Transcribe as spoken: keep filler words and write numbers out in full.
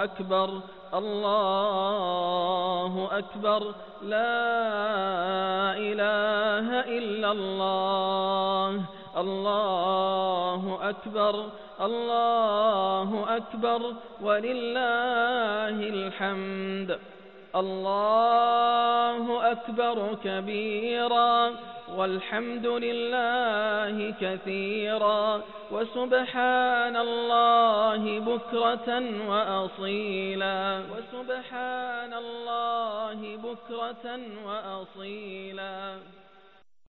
أكبر الله أكبر لا إله إلا الله الله أكبر الله أكبر ولله الحمد الله أكبر كبيرا والحمد لله كثيرا وسبحان الله بكرة وأصيلا وسبحان الله بكرة وأصيلا.